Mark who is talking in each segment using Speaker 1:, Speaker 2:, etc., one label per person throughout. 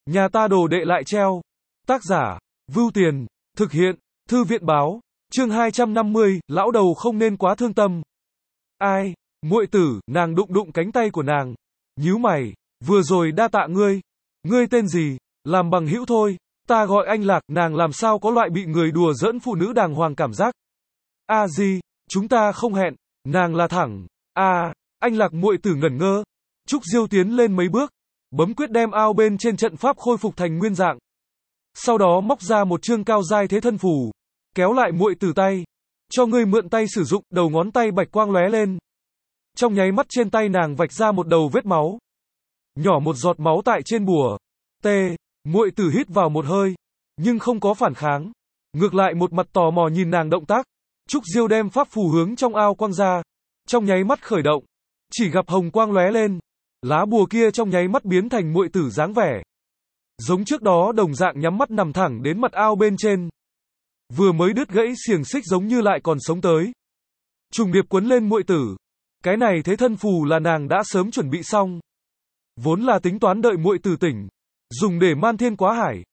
Speaker 1: Nhà ta đồ đệ lại treo. Tác giả, Vưu Tiền, thực hiện, Thư viện báo, chương 250, lão đầu không nên quá thương tâm. Ai, muội tử, nàng đụng đụng cánh tay của nàng. Nhíu mày, vừa rồi đa tạ ngươi. Ngươi tên gì? Làm bằng hữu thôi. Ta gọi anh Lạc, nàng làm sao có loại bị người đùa giỡn phụ nữ đàng hoàng cảm giác. A Di, chúng ta không hẹn, nàng là thẳng. Anh Lạc muội tử ngẩn ngơ. Trúc Diêu tiến lên mấy bước, bấm quyết đem ao bên trên trận pháp khôi phục thành nguyên dạng. Sau đó móc ra một chương cao giai thế thân phù, kéo lại muội tử tay. Cho ngươi mượn tay sử dụng, đầu ngón tay bạch quang lóe lên. Trong nháy mắt trên tay nàng vạch ra một đầu vết máu. Nhỏ một giọt máu tại trên bùa. Muội tử hít vào một hơi, nhưng không có phản kháng. Ngược lại một mặt tò mò nhìn nàng động tác. Trúc Diêu đem pháp phù hướng trong ao quang ra. Trong nháy mắt khởi động, chỉ gặp hồng quang lóe lên. Lá bùa kia trong nháy mắt biến thành muội tử dáng vẻ. Giống trước đó đồng dạng nhắm mắt nằm thẳng đến mặt ao bên trên. Vừa mới đứt gãy xiềng xích giống như lại còn sống tới. Trùng điệp cuốn lên muội tử. Cái này thế thân phù là nàng đã sớm chuẩn bị xong. Vốn là tính toán đợi muội tử tỉnh, dùng để man thiên quá hải.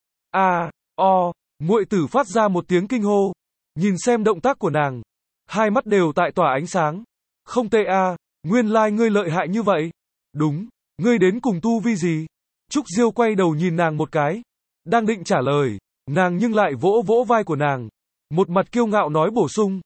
Speaker 1: Muội tử phát ra một tiếng kinh hô. Nhìn xem động tác của nàng, hai mắt đều tại tỏa ánh sáng. Không tệ nguyên lai ngươi lợi hại như vậy. Đúng, ngươi đến cùng tu vi gì? Trúc Diêu quay đầu nhìn nàng một cái. Đang định trả lời, nàng nhưng lại vỗ vỗ vai của nàng. Một mặt kiêu ngạo nói bổ sung.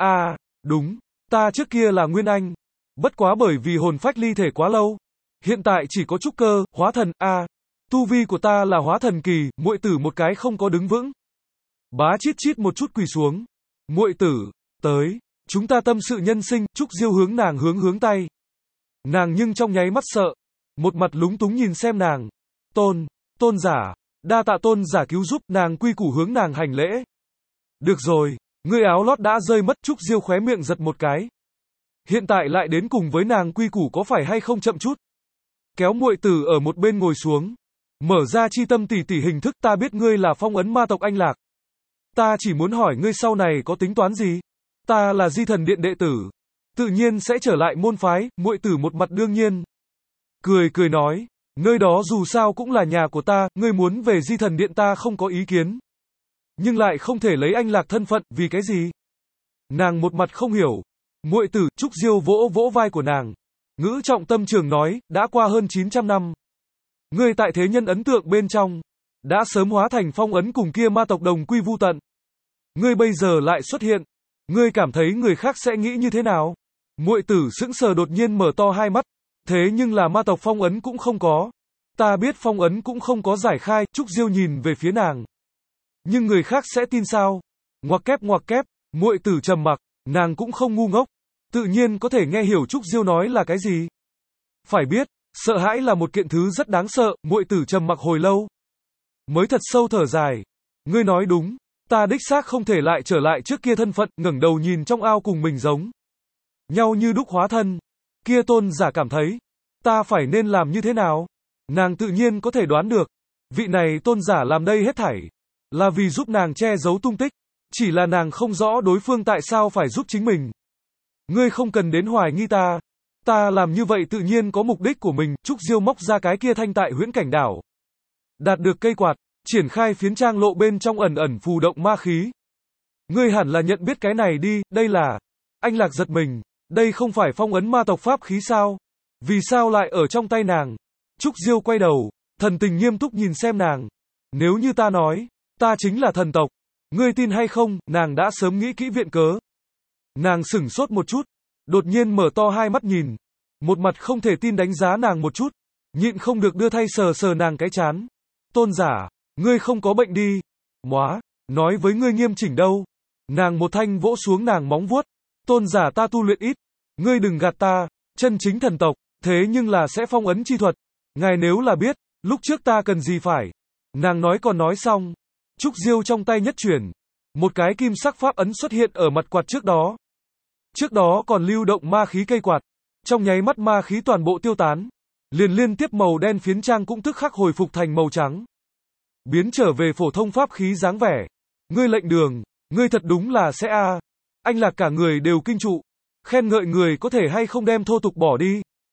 Speaker 1: Đúng, ta trước kia là Nguyên Anh. Bất quá bởi vì hồn phách ly thể quá lâu. Hiện tại chỉ có trúc cơ, hóa thần, tu vi của ta là hóa thần kỳ, muội tử một cái không có đứng vững. Bá chít chít một chút quỳ xuống. Muội tử, tới, chúng ta tâm sự nhân sinh, Trúc Diêu hướng nàng hướng tay. Nàng nhưng trong nháy mắt sợ, một mặt lúng túng nhìn xem nàng. Tôn giả, đa tạ tôn giả cứu giúp, nàng quy củ hướng nàng hành lễ. Được rồi, ngươi áo lót đã rơi mất, Trúc Diêu khóe miệng giật một cái. Hiện tại lại đến cùng với nàng quy củ có phải hay không chậm chút. Kéo muội tử ở một bên ngồi xuống. Mở ra chi tâm tỷ tỷ hình thức, ta biết ngươi là phong ấn ma tộc Anh Lạc. Ta chỉ muốn hỏi ngươi sau này có tính toán gì? Ta là Di Thần Điện đệ tử, tự nhiên sẽ trở lại môn phái, muội tử một mặt đương nhiên. Cười nói, nơi đó dù sao cũng là nhà của ta, ngươi muốn về Di Thần Điện ta không có ý kiến. Nhưng lại không thể lấy Anh Lạc thân phận, vì cái gì? Nàng một mặt không hiểu. Muội tử, Trúc Diêu vỗ vỗ vai của nàng. Ngữ trọng tâm trường nói, đã qua hơn 900 năm. Ngươi tại thế nhân ấn tượng bên trong, đã sớm hóa thành phong ấn cùng kia ma tộc đồng quy vu tận. Ngươi bây giờ lại xuất hiện. Ngươi cảm thấy người khác sẽ nghĩ như thế nào? Muội tử sững sờ đột nhiên mở to hai mắt. Thế nhưng là ma tộc phong ấn cũng không có. Ta biết phong ấn cũng không có giải khai, Trúc Diêu nhìn về phía nàng. Nhưng người khác sẽ tin sao? Ngoặc kép, muội tử trầm mặc, nàng cũng không ngu ngốc. Tự nhiên có thể nghe hiểu Trúc Diêu nói là cái gì. Phải biết, sợ hãi là một kiện thứ rất đáng sợ, muội tử trầm mặc hồi lâu. Mới thật sâu thở dài. Ngươi nói đúng, ta đích xác không thể lại trở lại trước kia thân phận, ngẩng đầu nhìn trong ao cùng mình giống nhau như đúc hóa thân. Kia tôn giả cảm thấy, ta phải nên làm như thế nào? Nàng tự nhiên có thể đoán được, vị này tôn giả làm đây hết thảy, là vì giúp nàng che giấu tung tích, chỉ là nàng không rõ đối phương tại sao phải giúp chính mình. Ngươi không cần đến hoài nghi ta làm như vậy tự nhiên có mục đích của mình, Trúc Diêu móc ra cái kia thanh tại huyễn cảnh đảo. Đạt được cây quạt, triển khai phiến trang lộ bên trong ẩn phù động ma khí. Ngươi hẳn là nhận biết cái này đi, đây là... Anh Lạc giật mình, đây không phải phong ấn ma tộc pháp khí sao? Vì sao lại ở trong tay nàng? Trúc Diêu quay đầu, thần tình nghiêm túc nhìn xem nàng. Nếu như ta nói, ta chính là thần tộc, ngươi tin hay không? Nàng đã sớm nghĩ kỹ viện cớ. Nàng sửng sốt một chút, đột nhiên mở to hai mắt nhìn, một mặt không thể tin đánh giá nàng một chút, nhịn không được đưa tay sờ nàng cái trán. Tôn giả, ngươi không có bệnh đi. Móa, nói với ngươi nghiêm chỉnh đâu. Nàng một thanh vỗ xuống nàng móng vuốt. Tôn giả ta tu luyện ít, ngươi đừng gạt ta, chân chính thần tộc, thế nhưng là sẽ phong ấn chi thuật. Ngài nếu là biết, lúc trước ta cần gì phải. Nàng nói còn nói xong, Trúc Diêu trong tay nhất chuyển, một cái kim sắc pháp ấn xuất hiện ở mặt quạt trước đó. Trước đó còn lưu động ma khí cây quạt, trong nháy mắt ma khí toàn bộ tiêu tán, liền liên tiếp màu đen phiến trang cũng tức khắc hồi phục thành màu trắng, biến trở về phổ thông pháp khí dáng vẻ. Ngươi lệnh đường, ngươi thật đúng là sẽ Anh Lạc cả người đều kinh trụ, khen ngợi người có thể hay không đem thô tục bỏ đi.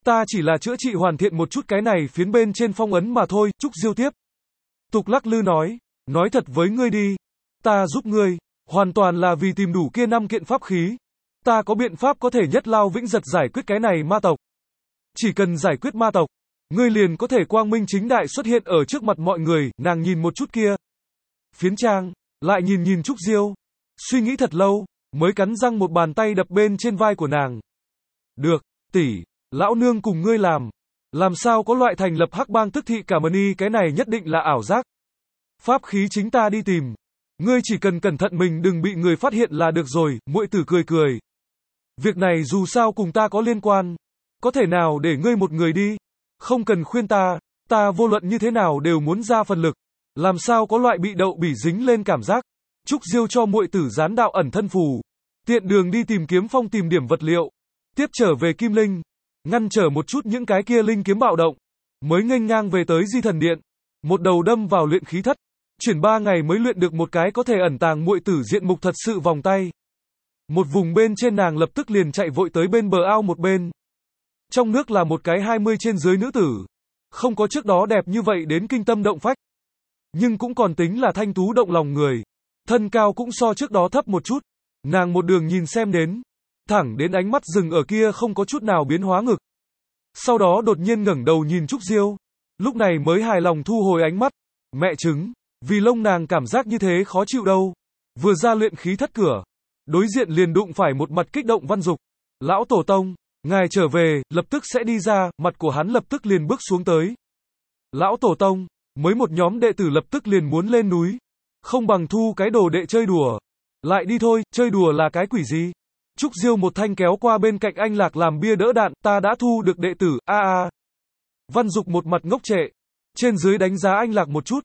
Speaker 1: Ta chỉ là chữa trị hoàn thiện một chút cái này phiến bên trên phong ấn mà thôi, Trúc Diêu tiếp tục lắc lư nói thật với ngươi đi, ta giúp ngươi, hoàn toàn là vì tìm đủ kia 5 kiện pháp khí. Ta có biện pháp có thể nhất lao vĩnh giật giải quyết cái này ma tộc. Chỉ cần giải quyết ma tộc, ngươi liền có thể quang minh chính đại xuất hiện ở trước mặt mọi người. Nàng nhìn một chút kia phiến trang, lại nhìn Trúc Diêu, suy nghĩ thật lâu, mới cắn răng một bàn tay đập bên trên vai của nàng. Được, tỷ, lão nương cùng ngươi làm sao có loại thành lập hắc bang tức thị cả mani, cái này nhất định là ảo giác. Pháp khí chính ta đi tìm, ngươi chỉ cần cẩn thận mình đừng bị người phát hiện là được rồi. Muội tử cười. Việc này dù sao cùng ta có liên quan, có thể nào để ngươi một người đi, không cần khuyên ta vô luận như thế nào đều muốn ra phần lực, làm sao có loại bị đậu bỉ dính lên cảm giác. Trúc Diêu cho muội tử dán đạo ẩn thân phù, tiện đường đi tìm kiếm phong tìm điểm vật liệu, tiếp trở về Kim Linh, ngăn trở một chút những cái kia linh kiếm bạo động, mới nghênh ngang về tới Di Thần Điện, một đầu đâm vào luyện khí thất, chuyển 3 ngày mới luyện được một cái có thể ẩn tàng muội tử diện mục thật sự vòng tay. Một vùng bên trên nàng lập tức liền chạy vội tới bên bờ ao một bên. Trong nước là một cái 20 trên dưới nữ tử, không có trước đó đẹp như vậy đến kinh tâm động phách, nhưng cũng còn tính là thanh tú động lòng người, thân cao cũng so trước đó thấp một chút. Nàng một đường nhìn xem đến, thẳng đến ánh mắt dừng ở kia không có chút nào biến hóa ngực. Sau đó đột nhiên ngẩng đầu nhìn Trúc Diêu, lúc này mới hài lòng thu hồi ánh mắt. Mẹ chứng, vì lông nàng cảm giác như thế khó chịu đâu. Vừa ra luyện khí thất cửa, đối diện liền đụng phải một mặt kích động Văn Dục. Lão tổ tông, ngài trở về, lập tức sẽ đi ra. Mặt của hắn lập tức liền bước xuống tới. Lão tổ tông, mới một nhóm đệ tử lập tức liền muốn lên núi, không bằng thu cái đồ đệ chơi đùa. Lại đi thôi, chơi đùa là cái quỷ gì? Trúc Diêu một thanh kéo qua bên cạnh anh Lạc làm bia đỡ đạn, ta đã thu được đệ tử, a. Văn Dục một mặt ngốc trệ, trên dưới đánh giá anh Lạc một chút.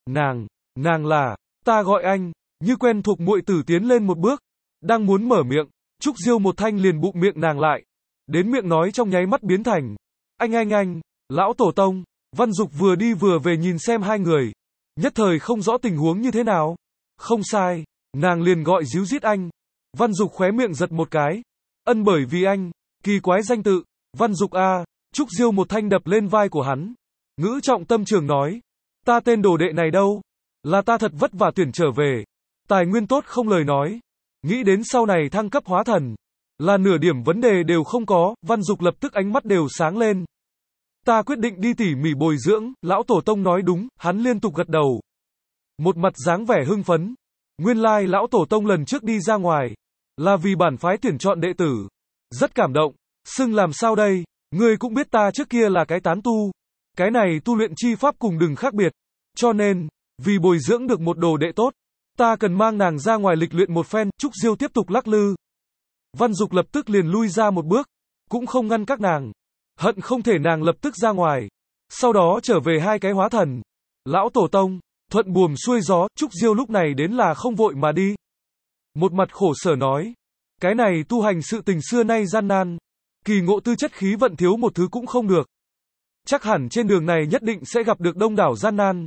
Speaker 1: Nàng là, ta gọi anh, như quen thuộc muội tử tiến lên một bước, đang muốn mở miệng, Trúc Diêu một thanh liền bụm miệng nàng lại, đến miệng nói trong nháy mắt biến thành, anh, lão tổ tông. Văn Dục vừa đi vừa về nhìn xem hai người, nhất thời không rõ tình huống như thế nào. Không sai, nàng liền gọi díu dít anh. Văn Dục khóe miệng giật một cái, bởi vì anh, kỳ quái danh tự, Văn Dục a. Trúc Diêu một thanh đập lên vai của hắn, ngữ trọng tâm trường nói, ta tên đồ đệ này đâu, là ta thật vất vả tuyển trở về, tài nguyên tốt không lời nói, nghĩ đến sau này thăng cấp hóa thần, là nửa điểm vấn đề đều không có. Văn Dục lập tức ánh mắt đều sáng lên. Ta quyết định đi tỉ mỉ bồi dưỡng, lão tổ tông nói đúng, hắn liên tục gật đầu, một mặt dáng vẻ hưng phấn. Nguyên lai lão tổ tông lần trước đi ra ngoài, là vì bản phái tuyển chọn đệ tử, rất cảm động, xưng làm sao đây, ngươi cũng biết ta trước kia là cái tán tu, cái này tu luyện chi pháp cùng đừng khác biệt, cho nên, vì bồi dưỡng được một đồ đệ tốt, ta cần mang nàng ra ngoài lịch luyện một phen. Trúc Diêu tiếp tục lắc lư. Văn Dục lập tức liền lui ra một bước, cũng không ngăn các nàng, hận không thể nàng lập tức ra ngoài, sau đó trở về hai cái hóa thần. Lão tổ tông, thuận buồm xuôi gió. Trúc Diêu lúc này đến là không vội mà đi, một mặt khổ sở nói, cái này tu hành sự tình xưa nay gian nan, kỳ ngộ tư chất khí vận thiếu một thứ cũng không được, chắc hẳn trên đường này nhất định sẽ gặp được đông đảo gian nan.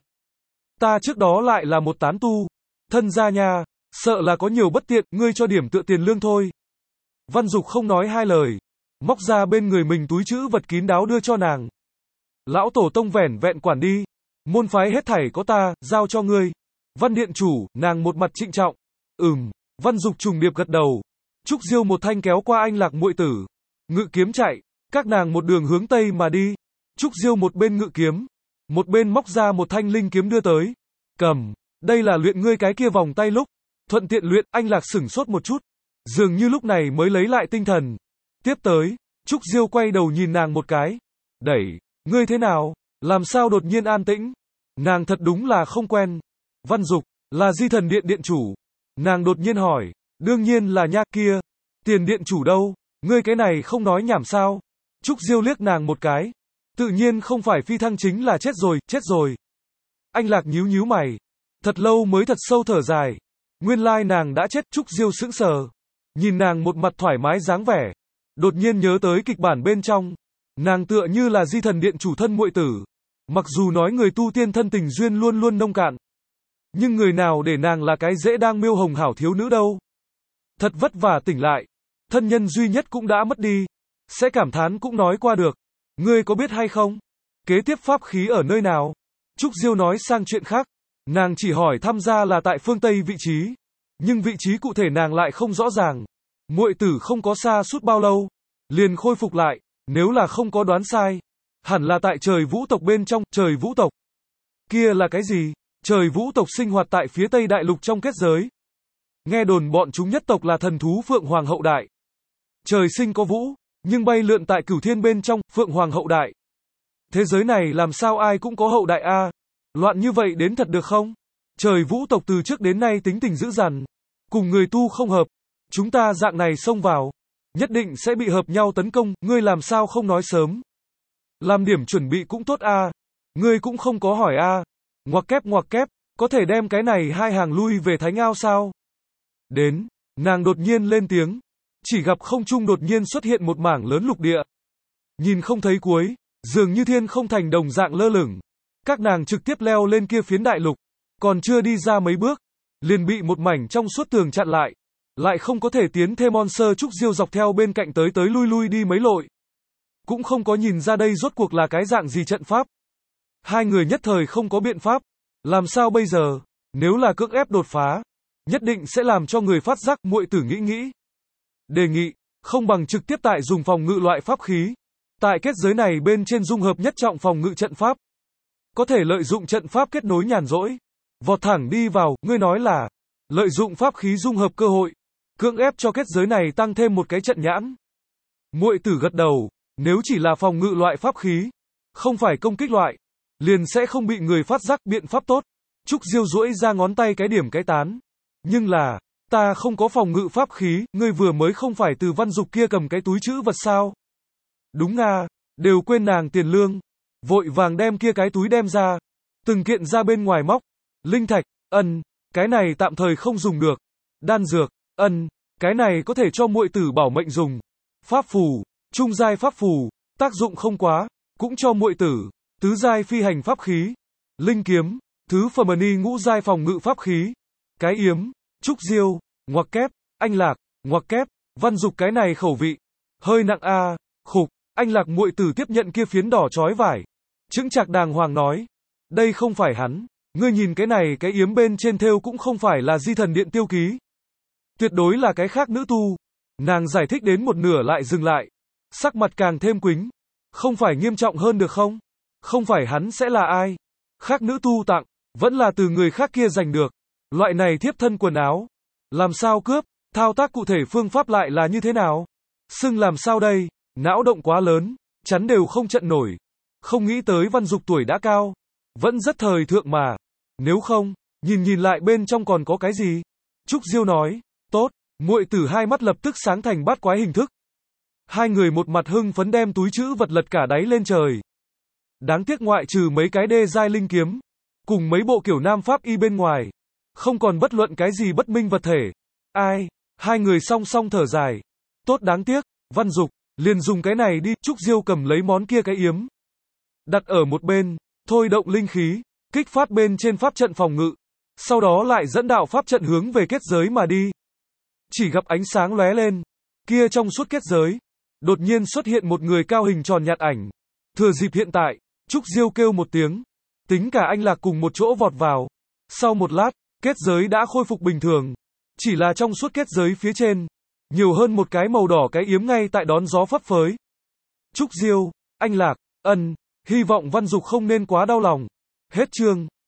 Speaker 1: Ta trước đó lại là một tán tu, thân gia nha, sợ là có nhiều bất tiện, ngươi cho điểm tựa tiền lương thôi. Văn Dục không nói hai lời, móc ra bên người mình túi trữ vật kín đáo đưa cho nàng. Lão tổ tông vẻn vẹn quản đi, môn phái hết thảy có ta, giao cho ngươi. Văn điện chủ, nàng một mặt trịnh trọng. Văn Dục trùng điệp gật đầu. Trúc Diêu một thanh kéo qua anh Lạc muội tử, ngự kiếm chạy, các nàng một đường hướng tây mà đi. Trúc Diêu một bên ngự kiếm, một bên móc ra một thanh linh kiếm đưa tới. Cầm, đây là luyện ngươi cái kia vòng tay lúc, thuận tiện luyện. Anh Lạc sửng sốt một chút, dường như lúc này mới lấy lại tinh thần. Tiếp tới, Trúc Diêu quay đầu nhìn nàng một cái, đẩy, ngươi thế nào, làm sao đột nhiên an tĩnh, nàng thật đúng là không quen. Văn Dục, là Di Thần Điện điện chủ, nàng đột nhiên hỏi, đương nhiên là nha, kia, tiền điện chủ đâu, ngươi cái này không nói nhảm sao. Trúc Diêu liếc nàng một cái, tự nhiên không phải phi thăng chính là chết rồi. Anh Lạc nhíu mày, thật lâu mới thật sâu thở dài, nguyên lai nàng đã chết. Trúc Diêu sững sờ, nhìn nàng một mặt thoải mái dáng vẻ, đột nhiên nhớ tới kịch bản bên trong, nàng tựa như là Di Thần Điện chủ thân muội tử, mặc dù nói người tu tiên thân tình duyên luôn luôn nông cạn, nhưng người nào để nàng là cái dễ đang miêu hồng hảo thiếu nữ đâu. Thật vất vả tỉnh lại, thân nhân duy nhất cũng đã mất đi, sẽ cảm thán cũng nói qua được, Ngươi có biết hay không? Kế tiếp pháp khí ở nơi nào? Trúc Diêu nói sang chuyện khác. Nàng chỉ hỏi tham gia là tại phương Tây vị trí. Nhưng vị trí cụ thể nàng lại không rõ ràng. Muội tử không có xa suốt bao lâu. Liền khôi phục lại. Nếu là không có đoán sai. Hẳn là tại trời vũ tộc bên trong. Trời vũ tộc. Kia là cái gì? Trời vũ tộc sinh hoạt tại phía Tây Đại Lục trong kết giới. Nghe đồn bọn chúng nhất tộc là thần thú Phượng Hoàng hậu đại. Trời sinh có vũ, nhưng bay lượn tại cửu thiên bên trong, Phượng Hoàng hậu đại. Thế giới này làm sao ai cũng có hậu đại a? Loạn như vậy đến thật được không? Trời vũ tộc từ trước đến nay tính tình dữ dằn, cùng người tu không hợp. Chúng ta dạng này xông vào, nhất định sẽ bị hợp nhau tấn công, ngươi làm sao không nói sớm? Làm điểm chuẩn bị cũng tốt a. Ngươi cũng không có hỏi a. Ngoặc kép, có thể đem cái này hai hàng lui về Thánh Ao sao? Đến, nàng đột nhiên lên tiếng. Chỉ gặp không trung đột nhiên xuất hiện một mảng lớn lục địa. Nhìn không thấy cuối, dường như thiên không thành đồng dạng lơ lửng. Các nàng trực tiếp leo lên kia phiến đại lục. Còn chưa đi ra mấy bước, liền bị một mảnh trong suốt tường chặn lại. Lại không có thể tiến thêm. Monster Trúc Diêu dọc theo bên cạnh tới lui đi mấy lội. Cũng không có nhìn ra đây rốt cuộc là cái dạng gì trận pháp. Hai người nhất thời không có biện pháp. Làm sao bây giờ? Nếu là cưỡng ép đột phá, nhất định sẽ làm cho người phát giác. Muội tử nghĩ. Đề nghị, không bằng trực tiếp tại dùng phòng ngự loại pháp khí. Tại kết giới này bên trên dung hợp nhất trọng phòng ngự trận pháp. Có thể lợi dụng trận pháp kết nối nhàn rỗi. Vọt thẳng đi vào, ngươi nói là lợi dụng pháp khí dung hợp cơ hội. Cưỡng ép cho kết giới này tăng thêm một cái trận nhãn. Muội tử gật đầu, nếu chỉ là phòng ngự loại pháp khí, không phải công kích loại, liền sẽ không bị người phát giác. Biện pháp tốt. Trúc Diêu duỗi ra ngón tay cái điểm cái tán. Nhưng là, ta không có phòng ngự pháp khí, ngươi vừa mới không phải từ Văn Dục kia cầm cái túi trữ vật sao? Đúng à, đều quên nàng tiền lương. Vội vàng đem kia cái túi đem ra. Từng kiện ra bên ngoài móc. Linh thạch, cái này tạm thời không dùng được. Đan dược, cái này có thể cho muội tử bảo mệnh dùng. Pháp phù, trung giai pháp phù, tác dụng không quá, cũng cho muội tử. Tứ giai phi hành pháp khí. Linh kiếm, thứ phẩm ngũ giai phòng ngự pháp khí. Cái yếm, Trúc Diêu, ngoặc kép, anh Lạc, ngoặc kép, Văn Dục cái này khẩu vị. Hơi nặng a, khục, anh Lạc muội tử tiếp nhận kia phiến đỏ chói vải. Chững chạc đàng hoàng nói. Đây không phải hắn, ngươi nhìn cái này cái yếm bên trên thêu cũng không phải là Di Thần Điện tiêu ký. Tuyệt đối là cái khác nữ tu. Nàng giải thích đến một nửa lại dừng lại. Sắc mặt càng thêm quính. Không phải nghiêm trọng hơn được không? Không phải hắn sẽ là ai? Khác nữ tu tặng, vẫn là từ người khác kia giành được. Loại này thiếp thân quần áo. Làm sao cướp? Thao tác cụ thể phương pháp lại là như thế nào? Xưng làm sao đây? Não động quá lớn, chắn đều không trận nổi. Không nghĩ tới Văn Dục tuổi đã cao. Vẫn rất thời thượng mà. Nếu không, nhìn lại bên trong còn có cái gì? Trúc Diêu nói, tốt, muội tử hai mắt lập tức sáng thành bát quái hình thức. Hai người một mặt hưng phấn đem túi trữ vật lật cả đáy lên trời. Đáng tiếc ngoại trừ mấy cái đê giai linh kiếm, cùng mấy bộ kiểu nam pháp y bên ngoài, không còn bất luận cái gì bất minh vật thể. Ai? Hai người song song thở dài. Tốt đáng tiếc, Văn Dục, liền dùng cái này đi. Trúc Diêu cầm lấy món kia cái yếm. Đặt ở một bên, thôi động linh khí, kích phát bên trên pháp trận phòng ngự. Sau đó lại dẫn đạo pháp trận hướng về kết giới mà đi. Chỉ gặp ánh sáng lóe lên. Kia trong suốt kết giới, đột nhiên xuất hiện một người cao hình tròn nhạt ảnh. Thừa dịp hiện tại, Trúc Diêu kêu một tiếng. Tính cả anh Lạc cùng một chỗ vọt vào. Sau một lát, kết giới đã khôi phục bình thường. Chỉ là trong suốt kết giới phía trên, nhiều hơn một cái màu đỏ cái yếm ngay tại đón gió phấp phới. Trúc Diêu, anh Lạc, hy vọng Văn Dục không nên quá đau lòng. Hết chương.